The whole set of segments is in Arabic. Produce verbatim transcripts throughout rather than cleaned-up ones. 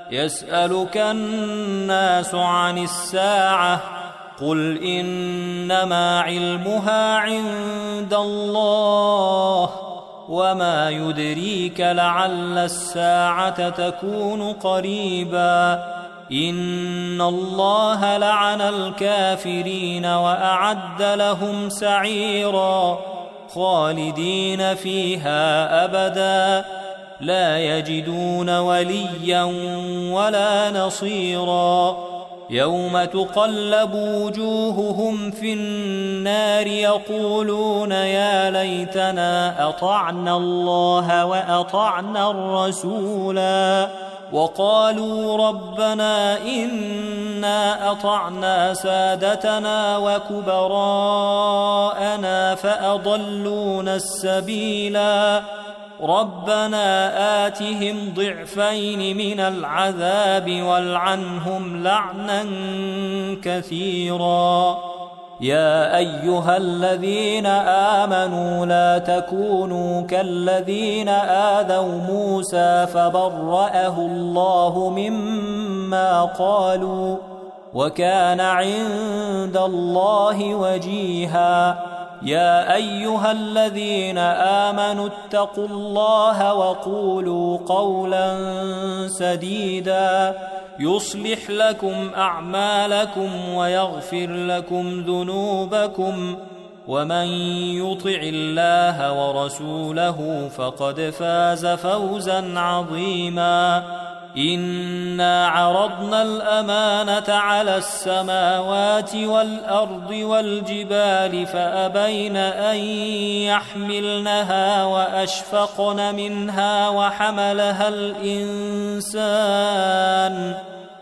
يسألك الناس عن الساعة قل إنما علمها عند الله وما يدريك لعل الساعة تكون قريبا إن الله لعن الكافرين وأعد لهم سعيرا خالدين فيها أبدا لا يجدون وليا ولا نصيرا يوم تقلب وجوههم في النار يقولون يا ليتنا أطعنا الله وأطعنا الرسولا وقالوا ربنا إنا أطعنا سادتنا وكبراءنا فأضلونا السبيلا ربنا آتهم ضعفين من العذاب والعنهم لعنا كثيرا يا أيها الذين آمنوا لا تكونوا كالذين آذوا موسى فبرأه الله مما قالوا وكان عند الله وجيها يا أيها الذين آمنوا اتقوا الله وقولوا قولا سديدا يصلح لكم أعمالكم ويغفر لكم ذنوبكم ومن يطع الله ورسوله فقد فاز فوزا عظيما إنا عرضنا الأمانة على السماوات والأرض والجبال فأبين أن يحملنها وأشفقن منها وحملها الإنسان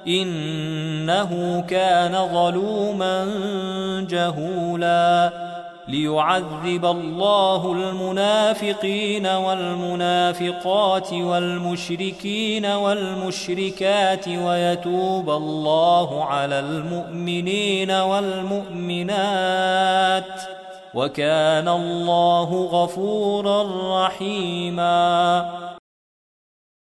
إنه كان ظلوما جهولا ليعذب الله المنافقين والمنافقات والمشركين والمشركات ويتوب الله على المؤمنين والمؤمنات وكان الله غفورا رحيما